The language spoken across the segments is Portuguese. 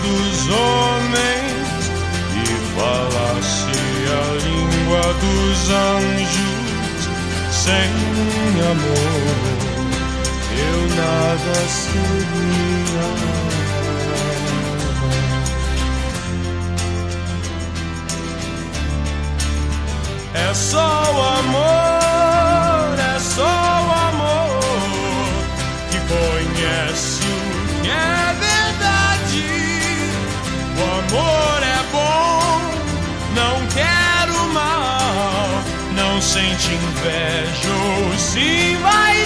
dos homens e falasse a língua dos anjos, sem amor eu nada seria. É só o amor, é só o amor que conhece o que é verdade. O amor é bom, não quer o mal, não sente inveja ou se vai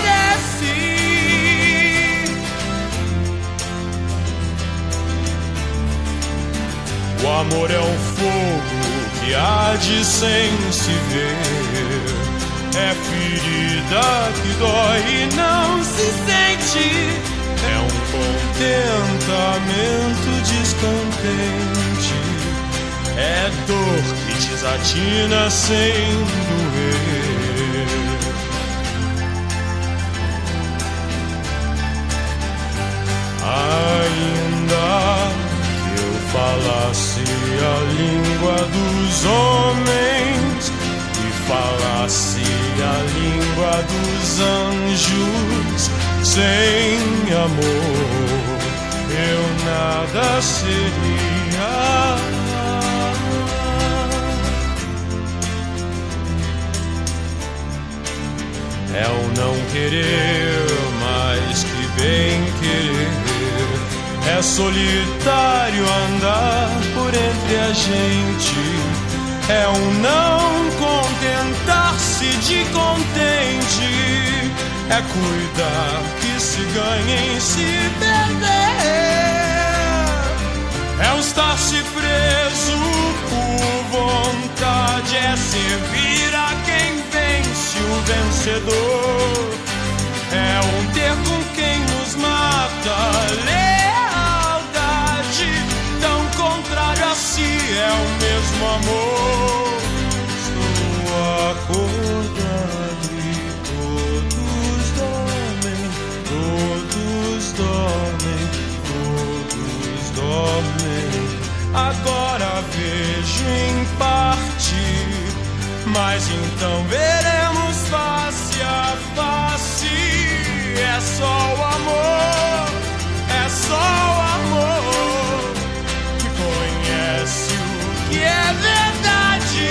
descer. O amor é um fogo que arde sem se ver, é ferida que dói e não se sente, é um contentamento descontente, é dor que desatina sem doer. Ainda falasse a língua dos homens e falasse a língua dos anjos, sem amor eu nada seria. É o não querer mais que bem querer, é solitário andar por entre a gente, é um não contentar-se de contente, é cuidar que se ganha em se perder, é um estar-se preso por vontade, é servir a quem vence o vencedor, é um ter com quem nos mata, tão contrário a si é o mesmo amor. Estou acordado e todos dormem, todos dormem, todos dormem. Agora vejo em parte, mas então veremos face a face. É só o amor, é só o amor que conhece o que é verdade.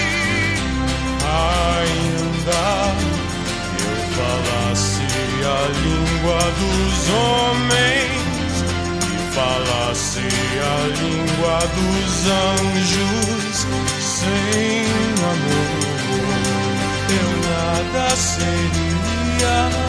Ainda que eu falasse a língua dos homens e falasse a língua dos anjos, sem amor eu nada seria.